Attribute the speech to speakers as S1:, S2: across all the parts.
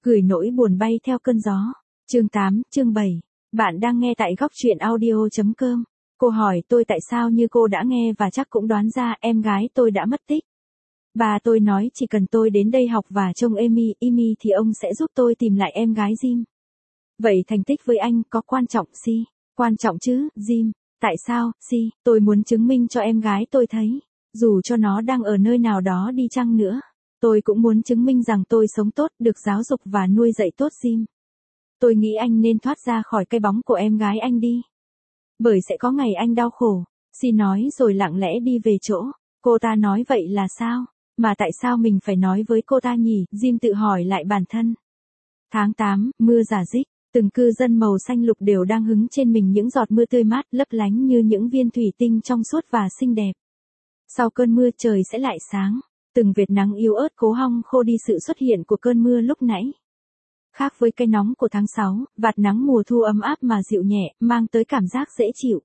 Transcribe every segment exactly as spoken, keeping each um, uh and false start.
S1: Gửi nỗi buồn bay theo cơn gió. Chương tám, chương bảy. Bạn đang nghe tại góc truyện audio.com. Cô hỏi tôi tại sao như cô đã nghe và chắc cũng đoán ra em gái tôi đã mất tích. Bà tôi nói chỉ cần tôi đến đây học và trông Amy, Amy thì ông sẽ giúp tôi tìm lại em gái Jim. Vậy thành tích với anh có quan trọng Si? Quan trọng chứ, Jim. Tại sao, Si? Tôi muốn chứng minh cho em gái tôi thấy. Dù cho nó đang ở nơi nào đó đi chăng nữa. Tôi cũng muốn chứng minh rằng tôi sống tốt, được giáo dục và nuôi dạy tốt Jim. Tôi nghĩ anh nên thoát ra khỏi cái bóng của em gái anh đi. Bởi sẽ có ngày anh đau khổ. Si nói rồi lặng lẽ đi về chỗ. Cô ta nói vậy là sao? Mà tại sao mình phải nói với cô ta nhỉ? Jim tự hỏi lại bản thân. Tháng tám, mưa rả rích. Từng cư dân màu xanh lục đều đang hứng trên mình những giọt mưa tươi mát lấp lánh như những viên thủy tinh trong suốt và xinh đẹp. Sau cơn mưa trời sẽ lại sáng. Từng vệt nắng yếu ớt cố hong khô đi sự xuất hiện của cơn mưa lúc nãy. Khác với cái nóng của tháng sáu, vạt nắng mùa thu ấm áp mà dịu nhẹ, mang tới cảm giác dễ chịu.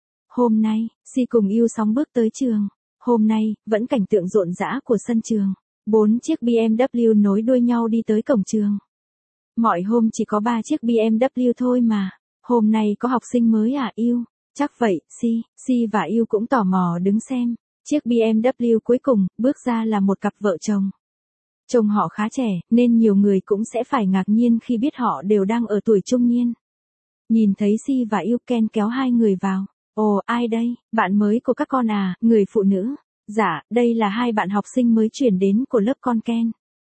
S1: Hôm nay, Si cùng yêu sóng bước tới trường. Hôm nay, vẫn cảnh tượng rộn rã của sân trường. Bốn chiếc bê em vê nối đuôi nhau đi tới cổng trường. Mọi hôm chỉ có ba chiếc bê em vê thôi mà. Hôm nay có học sinh mới à yêu? Chắc vậy, Si, Si và yêu cũng tò mò đứng xem. Chiếc bê em vê cuối cùng, bước ra là một cặp vợ chồng. Trông họ khá trẻ, nên nhiều người cũng sẽ phải ngạc nhiên khi biết họ đều đang ở tuổi trung niên. Nhìn thấy Si và yêu, Ken kéo hai người vào. Ồ, ai đây? Bạn mới của các con à, người phụ nữ. Dạ, đây là hai bạn học sinh mới chuyển đến của lớp con Ken.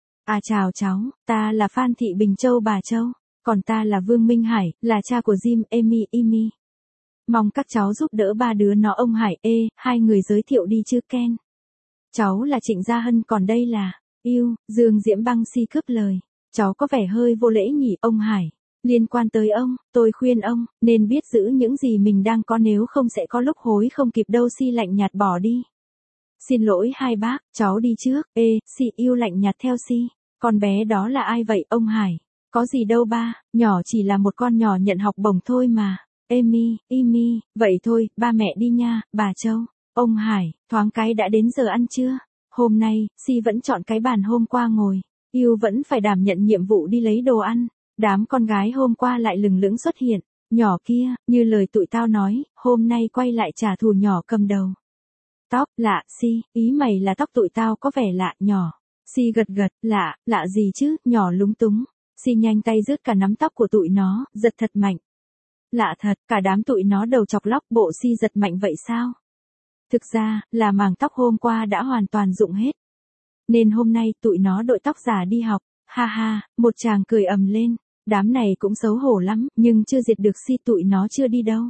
S1: À chào cháu, ta là Phan Thị Bình Châu bà Châu. Còn ta là Vương Minh Hải, là cha của Jim, Amy, Amy. Mong các cháu giúp đỡ ba đứa nó ông Hải. Ê, hai người giới thiệu đi chứ Ken. Cháu là Trịnh Gia Hân, còn đây là yêu, Dương Diễm Băng. Si cướp lời. Cháu có vẻ hơi vô lễ nhỉ ông Hải. Liên quan tới ông, tôi khuyên ông, nên biết giữ những gì mình đang có nếu không sẽ có lúc hối không kịp đâu. Si lạnh nhạt bỏ đi. Xin lỗi hai bác, cháu đi trước. Ê, Si yêu lạnh nhạt theo Si. Con bé đó là ai vậy ông Hải? Có gì đâu ba, nhỏ chỉ là một con nhỏ nhận học bổng thôi mà. Amy, Amy, vậy thôi, ba mẹ đi nha, bà Châu. Ông Hải, thoáng cái đã đến giờ ăn trưa. Hôm nay, Si vẫn chọn cái bàn hôm qua ngồi. Yêu vẫn phải đảm nhận nhiệm vụ đi lấy đồ ăn. Đám con gái hôm qua lại lừng lững xuất hiện. Nhỏ kia, như lời tụi tao nói, hôm nay quay lại trả thù nhỏ cầm đầu. Tóc, lạ, Si, ý mày là tóc tụi tao có vẻ lạ, nhỏ. Si gật gật, lạ, lạ gì chứ, nhỏ lúng túng. Si nhanh tay rứt cả nắm tóc của tụi nó, giật thật mạnh. Lạ thật, cả đám tụi nó đầu chọc lóc. Bộ Si giật mạnh vậy sao? Thực ra, là màng tóc hôm qua đã hoàn toàn rụng hết. Nên hôm nay tụi nó đội tóc giả đi học. Ha ha, một chàng cười ầm lên. Đám này cũng xấu hổ lắm, nhưng chưa diệt được Si, tụi nó chưa đi đâu.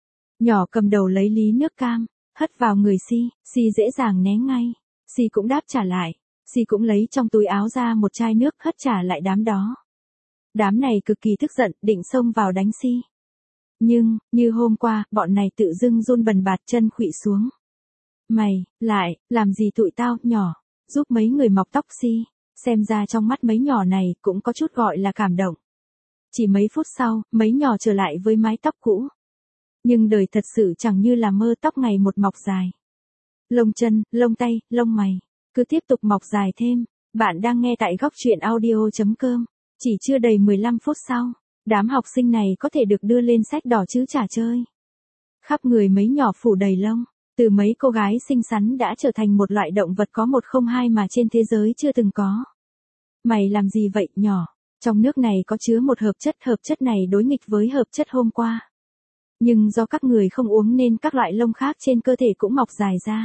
S1: Nhỏ cầm đầu lấy lý nước cam, hất vào người Si. Si dễ dàng né ngay. Si cũng đáp trả lại. Si cũng lấy trong túi áo ra một chai nước hất trả lại đám đó. Đám này cực kỳ tức giận, định xông vào đánh Si. Nhưng, như hôm qua, bọn này tự dưng run bần bạt chân khuỵu xuống. Mày, lại, làm gì tụi tao, nhỏ, giúp mấy người mọc tóc Si. Xem ra trong mắt mấy nhỏ này cũng có chút gọi là cảm động. Chỉ mấy phút sau, mấy nhỏ trở lại với mái tóc cũ. Nhưng đời thật sự chẳng như là mơ, tóc ngày một mọc dài. Lông chân, lông tay, lông mày, cứ tiếp tục mọc dài thêm. Bạn đang nghe tại góc truyện audio.com. Chỉ chưa đầy mười lăm phút sau, đám học sinh này có thể được đưa lên sách đỏ chứ chả chơi. Khắp người mấy nhỏ phủ đầy lông. Từ mấy cô gái xinh xắn đã trở thành một loại động vật có một không hai mà trên thế giới chưa từng có. Mày làm gì vậy, nhỏ? Trong nước này có chứa một hợp chất, hợp chất này đối nghịch với hợp chất hôm qua. Nhưng do các người không uống nên các loại lông khác trên cơ thể cũng mọc dài ra.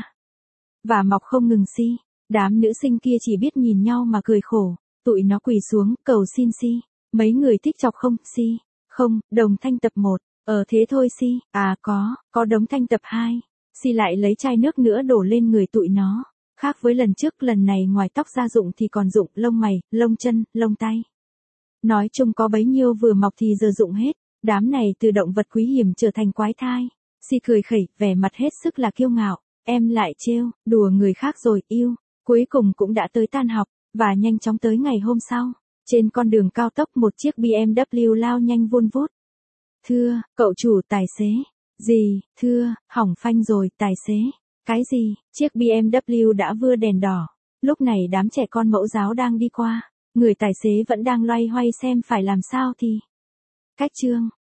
S1: Và mọc không ngừng. Si. Đám nữ sinh kia chỉ biết nhìn nhau mà cười khổ. Tụi nó quỳ xuống, cầu xin Si. Mấy người thích chọc không, Si? Không, đồng thanh tập một. Ờ thế thôi Si. À có, có đống thanh tập hai. Si lại lấy chai nước nữa đổ lên người tụi nó. Khác với lần trước, lần này ngoài tóc ra rụng thì còn rụng lông mày, lông chân, lông tay. Nói chung có bấy nhiêu vừa mọc thì giờ rụng hết. Đám này từ động vật quý hiếm trở thành quái thai. Si cười khẩy, vẻ mặt hết sức là kiêu ngạo. Em lại trêu, đùa người khác rồi, yêu. Cuối cùng cũng đã tới tan học, và nhanh chóng tới ngày hôm sau. Trên con đường cao tốc một chiếc bê em vê lao nhanh vun vút. Thưa, cậu chủ, tài xế. Gì, thưa, hỏng phanh rồi, tài xế. Cái gì, chiếc bê em vê đã vưa đèn đỏ. Lúc này đám trẻ con mẫu giáo đang đi qua. Người tài xế vẫn đang loay hoay xem phải làm sao thì. Cách chương